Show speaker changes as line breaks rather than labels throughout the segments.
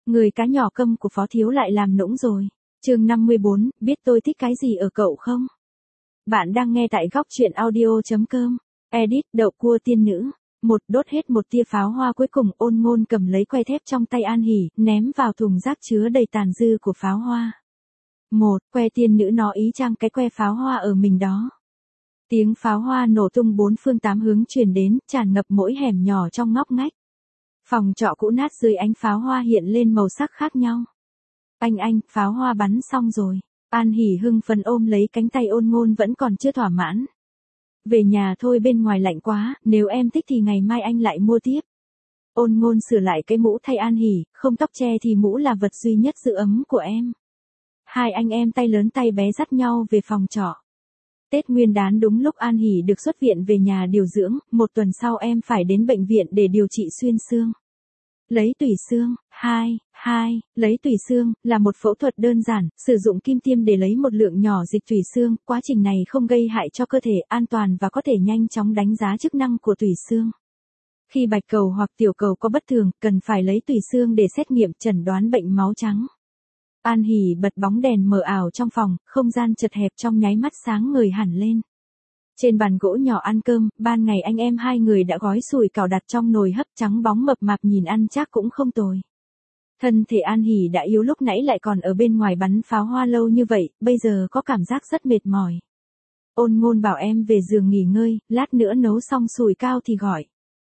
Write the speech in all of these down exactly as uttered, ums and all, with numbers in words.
Người cá nhỏ câm của Phó Thiếu lại làm nũng rồi. Chương năm mươi bốn, biết tôi thích cái gì ở cậu không? Bạn đang nghe tại góc truyện audio chấm com. Edit, đậu cua tiên nữ. Một, đốt hết một tia pháo hoa cuối cùng, Ôn Ngôn cầm lấy que thép trong tay An Hỉ, ném vào thùng rác chứa đầy tàn dư của pháo hoa. Một, que tiên nữ nó ý chang cái que pháo hoa ở mình đó. Tiếng pháo hoa nổ tung bốn phương tám hướng truyền đến, tràn ngập mỗi hẻm nhỏ trong ngóc ngách. Phòng trọ cũ nát dưới ánh pháo hoa hiện lên màu sắc khác nhau. Anh anh, pháo hoa bắn xong rồi. An Hỉ hưng phấn ôm lấy cánh tay Ôn Ngôn vẫn còn chưa thỏa mãn. Về nhà thôi, bên ngoài lạnh quá, nếu em thích thì ngày mai anh lại mua tiếp. Ôn Ngôn sửa lại cái mũ thay An Hỉ, không tóc che thì mũ là vật duy nhất giữ ấm của em. Hai anh em tay lớn tay bé dắt nhau về phòng trọ. Tết Nguyên đán đúng lúc An Hỉ được xuất viện về nhà điều dưỡng, một tuần sau em phải đến bệnh viện để điều trị xuyên xương. Lấy tủy xương, hai, hai, lấy tủy xương, là một phẫu thuật đơn giản, sử dụng kim tiêm để lấy một lượng nhỏ dịch tủy xương, quá trình này không gây hại cho cơ thể, an toàn và có thể nhanh chóng đánh giá chức năng của tủy xương. Khi bạch cầu hoặc tiểu cầu có bất thường, cần phải lấy tủy xương để xét nghiệm chẩn đoán bệnh máu trắng. An Hỉ bật bóng đèn mờ ảo trong phòng, không gian chật hẹp trong nháy mắt sáng ngời hẳn lên. Trên bàn gỗ nhỏ ăn cơm, ban ngày anh em hai người đã gói sủi cảo đặt trong nồi hấp, trắng bóng mập mạp nhìn ăn chắc cũng không tồi. Thân thể An Hỉ đã yếu, lúc nãy lại còn ở bên ngoài bắn pháo hoa lâu như vậy, bây giờ có cảm giác rất mệt mỏi. Ôn Ngôn bảo em về giường nghỉ ngơi, lát nữa nấu xong sủi cảo thì gọi.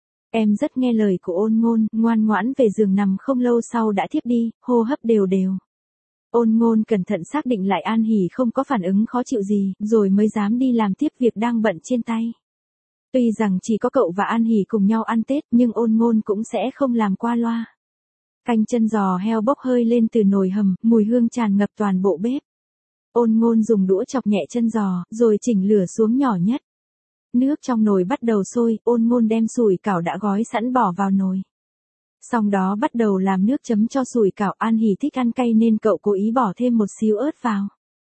Em rất nghe lời của Ôn Ngôn, ngoan ngoãn về giường nằm, không lâu sau đã thiếp đi, hô hấp đều đều. Ôn Ngôn cẩn thận xác định lại An Hỉ không có phản ứng khó chịu gì, rồi mới dám đi làm tiếp việc đang bận trên tay. Tuy rằng chỉ có cậu và An Hỉ cùng nhau ăn Tết, nhưng Ôn Ngôn cũng sẽ không làm qua loa. Canh chân giò heo bốc hơi lên từ nồi hầm, mùi hương tràn ngập toàn bộ bếp. Ôn Ngôn dùng đũa chọc nhẹ chân giò, rồi chỉnh lửa xuống nhỏ nhất. Nước trong nồi bắt đầu sôi, Ôn Ngôn đem sủi cảo đã gói sẵn bỏ vào nồi. Sau đó bắt đầu làm nước chấm cho sủi cảo. An Hỉ thích ăn cay nên cậu cố ý bỏ thêm một xíu ớt vào.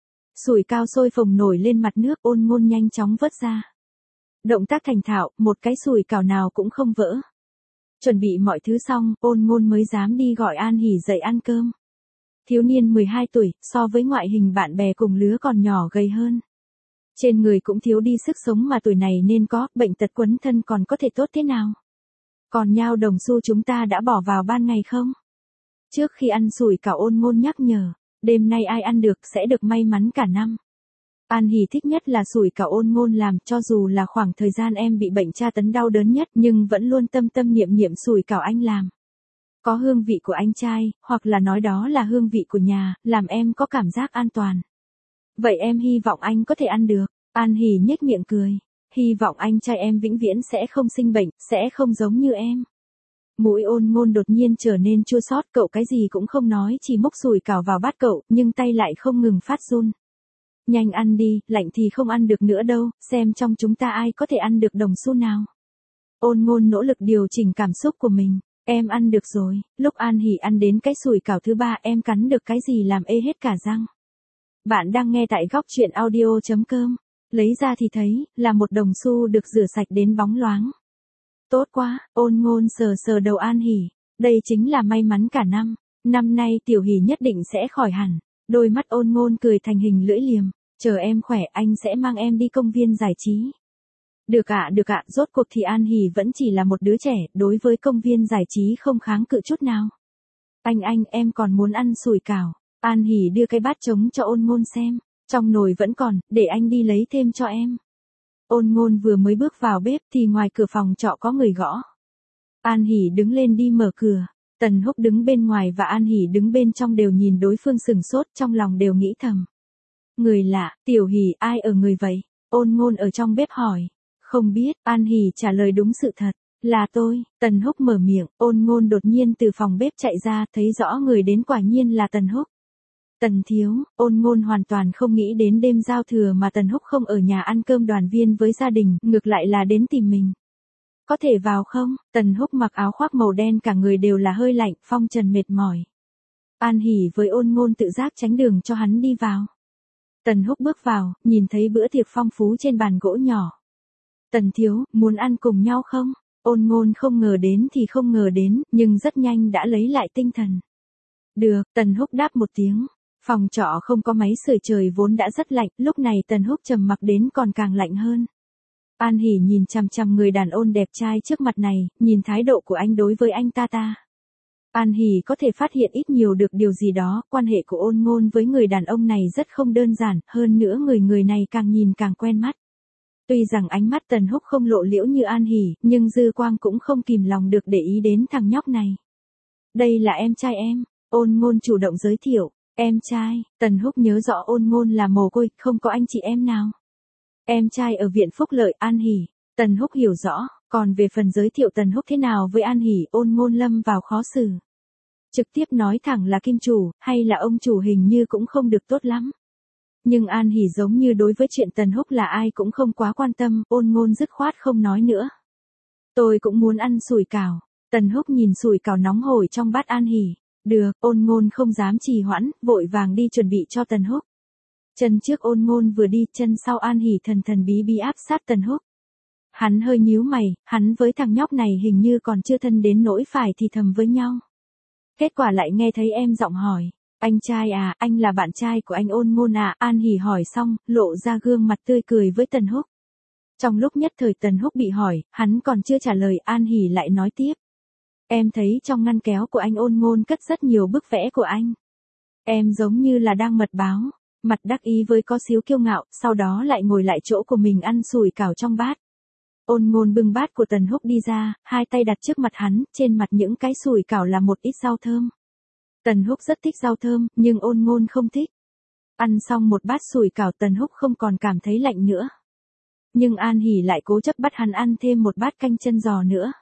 Sủi cảo sôi phồng nổi lên mặt nước, Ôn Ngôn nhanh chóng vớt ra. Động tác thành thạo, một cái sủi cảo nào cũng không vỡ. Chuẩn bị mọi thứ xong, Ôn Ngôn mới dám đi gọi An Hỉ dậy ăn cơm. Thiếu niên mười hai tuổi, so với ngoại hình bạn bè cùng lứa còn nhỏ gầy hơn. Trên người cũng thiếu đi sức sống mà tuổi này nên có, bệnh tật quấn thân còn có thể tốt thế nào. Còn nhao đồng xu chúng ta đã bỏ vào ban ngày không? Trước khi ăn sủi cảo, Ôn Ngôn nhắc nhở, đêm nay ai ăn được sẽ được may mắn cả năm. An Hỉ thích nhất là sủi cảo Ôn Ngôn làm, cho dù là khoảng thời gian em bị bệnh tra tấn đau đớn nhất, nhưng vẫn luôn tâm tâm niệm niệm sủi cảo anh làm. Có hương vị của anh trai, hoặc là nói đó là hương vị của nhà, làm em có cảm giác an toàn. Vậy em hy vọng anh có thể ăn được. An Hỉ nhếch miệng cười. Hy vọng anh trai em vĩnh viễn sẽ không sinh bệnh, sẽ không giống như em. Mũi Ôn Ngôn đột nhiên trở nên chua xót, cậu cái gì cũng không nói, chỉ múc sủi cảo vào bát cậu, nhưng tay lại không ngừng phát run. Nhanh ăn đi, lạnh thì không ăn được nữa đâu, xem trong chúng ta ai có thể ăn được đồng xu nào. Ôn Ngôn nỗ lực điều chỉnh cảm xúc của mình. Em ăn được rồi. Lúc An Hỉ ăn đến cái sủi cảo thứ ba, em cắn được cái gì làm ê hết cả răng. Bạn đang nghe tại góc truyện audio chấm com. Lấy ra thì thấy, là một đồng xu được rửa sạch đến bóng loáng. Tốt quá, Ôn Ngôn sờ sờ đầu An Hỉ. Đây chính là may mắn cả năm. Năm nay Tiểu Hỉ nhất định sẽ khỏi hẳn. Đôi mắt Ôn Ngôn cười thành hình lưỡi liềm. Chờ em khỏe anh sẽ mang em đi công viên giải trí. Được ạ, được ạ, rốt cuộc thì An Hỉ vẫn chỉ là một đứa trẻ, đối với công viên giải trí không kháng cự chút nào. Anh anh, em còn muốn ăn sủi cảo. An Hỉ đưa cái bát trống cho Ôn Ngôn xem. Trong nồi vẫn còn, để anh đi lấy thêm cho em. Ôn Ngôn vừa mới bước vào bếp thì ngoài cửa phòng trọ có người gõ. An Hỉ đứng lên đi mở cửa. Tần Húc đứng bên ngoài và An Hỉ đứng bên trong đều nhìn đối phương sừng sốt, trong lòng đều nghĩ thầm. Người lạ, Tiểu Hỉ, ai ở người vậy? Ôn Ngôn ở trong bếp hỏi. Không biết, An Hỉ trả lời đúng sự thật. Là tôi. Tần Húc mở miệng, Ôn Ngôn đột nhiên từ phòng bếp chạy ra, thấy rõ người đến quả nhiên là Tần Húc. Tần thiếu, Ôn Ngôn hoàn toàn không nghĩ đến đêm giao thừa mà Tần Húc không ở nhà ăn cơm đoàn viên với gia đình, ngược lại là đến tìm mình. Có thể vào không? Tần Húc mặc áo khoác màu đen, cả người đều là hơi lạnh, phong trần mệt mỏi. An Hỉ với Ôn Ngôn tự giác tránh đường cho hắn đi vào. Tần Húc bước vào, nhìn thấy bữa tiệc phong phú trên bàn gỗ nhỏ. Tần thiếu, muốn ăn cùng nhau không? Ôn Ngôn không ngờ đến thì không ngờ đến, nhưng rất nhanh đã lấy lại tinh thần. Được, Tần Húc đáp một tiếng. Phòng trọ không có máy sưởi, trời vốn đã rất lạnh, lúc này Tần Húc trầm mặc đến còn càng lạnh hơn. An Hỷ nhìn chằm chằm người đàn ông đẹp trai trước mặt này, nhìn thái độ của anh đối với anh ta ta. An Hỷ có thể phát hiện ít nhiều được điều gì đó, quan hệ của Ôn Ngôn với người đàn ông này rất không đơn giản, hơn nữa người người này càng nhìn càng quen mắt. Tuy rằng ánh mắt Tần Húc không lộ liễu như An Hỷ, nhưng dư quang cũng không kìm lòng được để ý đến thằng nhóc này. Đây là em trai em, Ôn Ngôn chủ động giới thiệu. Em trai, Tần Húc nhớ rõ Ôn Ngôn là mồ côi, không có anh chị em nào. Em trai ở viện phúc lợi, An Hỷ. Tần Húc hiểu rõ, còn về phần giới thiệu Tần Húc thế nào với An Hỷ, Ôn Ngôn lâm vào khó xử. Trực tiếp nói thẳng là kim chủ, hay là ông chủ hình như cũng không được tốt lắm. Nhưng An Hỷ giống như đối với chuyện Tần Húc là ai cũng không quá quan tâm, Ôn Ngôn dứt khoát không nói nữa. Tôi cũng muốn ăn sủi cảo. Tần Húc nhìn sủi cảo nóng hổi trong bát An Hỷ. Được, Ôn Ngôn không dám trì hoãn, vội vàng đi chuẩn bị cho Tần Húc. Chân trước Ôn Ngôn vừa đi, chân sau An Hỷ thần thần bí bí áp sát Tần Húc. Hắn hơi nhíu mày, hắn với thằng nhóc này hình như còn chưa thân đến nỗi phải thì thầm với nhau. Kết quả lại nghe thấy em giọng hỏi, anh trai à, anh là bạn trai của anh Ôn Ngôn à, An Hỷ hỏi xong, lộ ra gương mặt tươi cười với Tần Húc. Trong lúc nhất thời Tần Húc bị hỏi, hắn còn chưa trả lời, An Hỷ lại nói tiếp. Em thấy trong ngăn kéo của anh Ôn Ngôn cất rất nhiều bức vẽ của anh. Em giống như là đang mật báo, mặt đắc ý với có xíu kiêu ngạo, sau đó lại ngồi lại chỗ của mình ăn sủi cảo trong bát. Ôn Ngôn bưng bát của Tần Húc đi ra, hai tay đặt trước mặt hắn, trên mặt những cái sủi cảo là một ít rau thơm. Tần Húc rất thích rau thơm, nhưng Ôn Ngôn không thích. Ăn xong một bát sủi cảo Tần Húc không còn cảm thấy lạnh nữa. Nhưng An Hỷ lại cố chấp bắt hắn ăn thêm một bát canh chân giò nữa.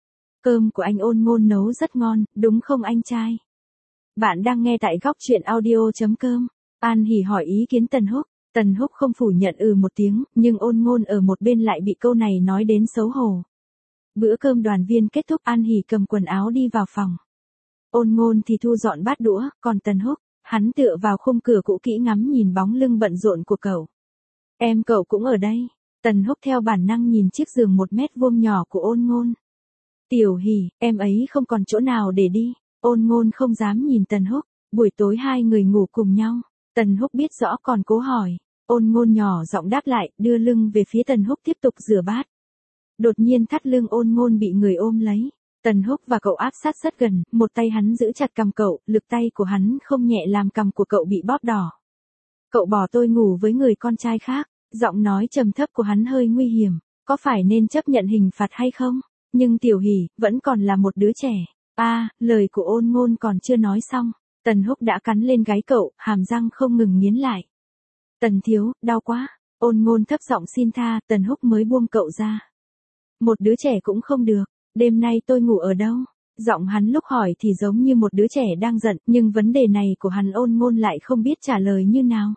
Cơm của anh Ôn Ngôn nấu rất ngon, đúng không anh trai? Bạn đang nghe tại góc truyện audio.com. An Hỷ hỏi ý kiến Tần Húc. Tần Húc không phủ nhận ừ một tiếng, nhưng Ôn Ngôn ở một bên lại bị câu này nói đến xấu hổ. Bữa cơm đoàn viên kết thúc, An Hỷ cầm quần áo đi vào phòng. Ôn Ngôn thì thu dọn bát đũa, còn Tần Húc, hắn tựa vào khung cửa cũ kỹ ngắm nhìn bóng lưng bận rộn của cậu. Em cậu cũng ở đây. Tần Húc theo bản năng nhìn chiếc giường một mét vuông nhỏ của Ôn Ngôn. Tiểu Hỷ, em ấy không còn chỗ nào để đi. Ôn Ngôn không dám nhìn Tần Húc, buổi tối hai người ngủ cùng nhau. Tần Húc biết rõ còn cố hỏi. Ôn Ngôn nhỏ giọng đáp lại, đưa lưng về phía Tần Húc tiếp tục rửa bát. Đột nhiên thắt lưng Ôn Ngôn bị người ôm lấy. Tần Húc và cậu áp sát rất gần, một tay hắn giữ chặt cằm cậu, lực tay của hắn không nhẹ làm cằm của cậu bị bóp đỏ. Cậu bỏ tôi ngủ với người con trai khác, giọng nói trầm thấp của hắn hơi nguy hiểm, có phải nên chấp nhận hình phạt hay không? Nhưng Tiểu Hỷ, vẫn còn là một đứa trẻ. A, à, lời của Ôn Ngôn còn chưa nói xong, Tần Húc đã cắn lên gáy cậu, hàm răng không ngừng nghiến lại. Tần thiếu, đau quá. Ôn Ngôn thấp giọng xin tha, Tần Húc mới buông cậu ra. Một đứa trẻ cũng không được, đêm nay tôi ngủ ở đâu? Giọng hắn lúc hỏi thì giống như một đứa trẻ đang giận, nhưng vấn đề này của hắn Ôn Ngôn lại không biết trả lời như nào.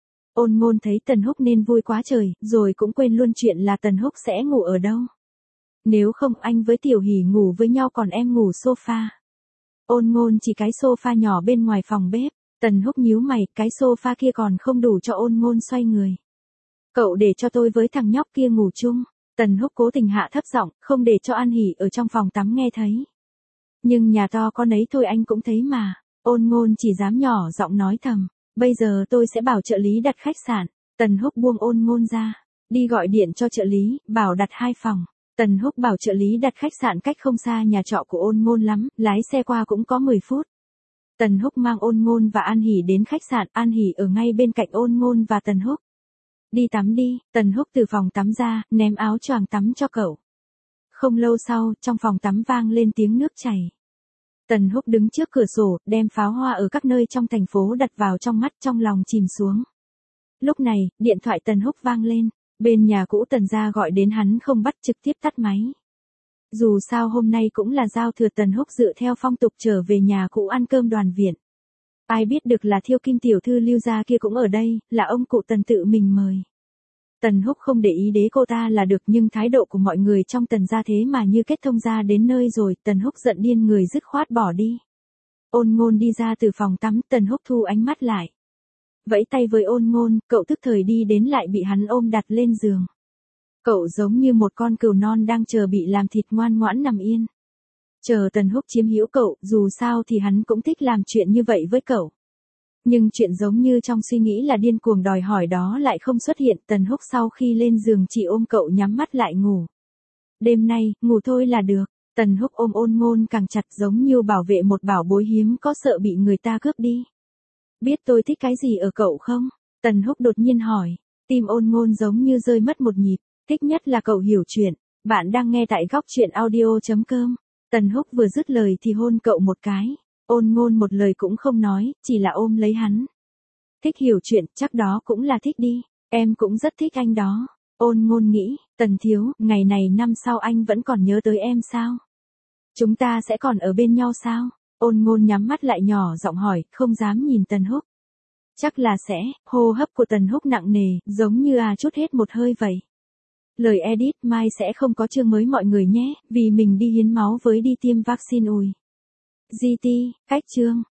Ôn Ngôn thấy Tần Húc nên vui quá trời, rồi cũng quên luôn chuyện là Tần Húc sẽ ngủ ở đâu. Nếu không anh với Tiểu Hỷ ngủ với nhau còn em ngủ sofa. Ôn Ngôn chỉ cái sofa nhỏ bên ngoài phòng bếp. Tần Húc nhíu mày, cái sofa kia còn không đủ cho Ôn Ngôn xoay người. Cậu để cho tôi với thằng nhóc kia ngủ chung. Tần Húc cố tình hạ thấp giọng, không để cho An Hỷ ở trong phòng tắm nghe thấy. Nhưng nhà to con ấy thôi anh cũng thấy mà. Ôn Ngôn chỉ dám nhỏ giọng nói thầm. Bây giờ tôi sẽ bảo trợ lý đặt khách sạn. Tần Húc buông Ôn Ngôn ra. Đi gọi điện cho trợ lý, bảo đặt hai phòng. Tần Húc bảo trợ lý đặt khách sạn cách không xa nhà trọ của Ôn Ngôn lắm, lái xe qua cũng có mười phút. Tần Húc mang Ôn Ngôn và An Hỷ đến khách sạn, An Hỷ ở ngay bên cạnh Ôn Ngôn và Tần Húc. Đi tắm đi, Tần Húc từ phòng tắm ra, ném áo choàng tắm cho cậu. Không lâu sau, trong phòng tắm vang lên tiếng nước chảy. Tần Húc đứng trước cửa sổ, đem pháo hoa ở các nơi trong thành phố đặt vào trong mắt, trong lòng chìm xuống. Lúc này, điện thoại Tần Húc vang lên, bên nhà cũ Tần gia gọi đến hắn không bắt, trực tiếp tắt máy. Dù sao hôm nay cũng là giao thừa, Tần Húc dựa theo phong tục trở về nhà cũ ăn cơm đoàn viện. Ai biết được là Thiêu Kim tiểu thư Lưu gia kia cũng ở đây, là ông cụ Tần tự mình mời. Tần Húc không để ý đế cô ta là được, nhưng thái độ của mọi người trong Tần gia thế mà như kết thông gia đến nơi rồi, Tần Húc giận điên người dứt khoát bỏ đi. Ôn Ngôn đi ra từ phòng tắm, Tần Húc thu ánh mắt lại. Vẫy tay với Ôn Ngôn, cậu tức thời đi đến lại bị hắn ôm đặt lên giường. Cậu giống như một con cừu non đang chờ bị làm thịt ngoan ngoãn nằm yên. chờ Tần Húc chiếm hữu cậu, dù sao thì hắn cũng thích làm chuyện như vậy với cậu. Nhưng chuyện giống như trong suy nghĩ là điên cuồng đòi hỏi đó lại không xuất hiện. Tần Húc sau khi lên giường chỉ ôm cậu nhắm mắt lại ngủ. Đêm nay, ngủ thôi là được. Tần Húc ôm Ôn Ngôn càng chặt giống như bảo vệ một bảo bối hiếm có, sợ bị người ta cướp đi. Biết tôi thích cái gì ở cậu không? Tần Húc đột nhiên hỏi. Tim Ôn Ngôn giống như rơi mất một nhịp. Thích nhất là cậu hiểu chuyện. Bạn đang nghe tại góc truyện audio chấm com. Tần Húc vừa dứt lời thì hôn cậu một cái. Ôn Ngôn một lời cũng không nói, chỉ là ôm lấy hắn. Thích hiểu chuyện, chắc đó cũng là thích đi. Em cũng rất thích anh đó. Ôn Ngôn nghĩ, Tần thiếu, ngày này năm sau anh vẫn còn nhớ tới em sao? Chúng ta sẽ còn ở bên nhau sao? Ôn Ngôn nhắm mắt lại nhỏ giọng hỏi, không dám nhìn Tần Húc. Chắc là sẽ. Hô hấp của Tần Húc nặng nề, giống như à chút hết một hơi vậy. Lời edit, mai sẽ không có chương mới mọi người nhé, vì mình đi hiến máu với đi tiêm vaccine ùi. giê tê, cách chương.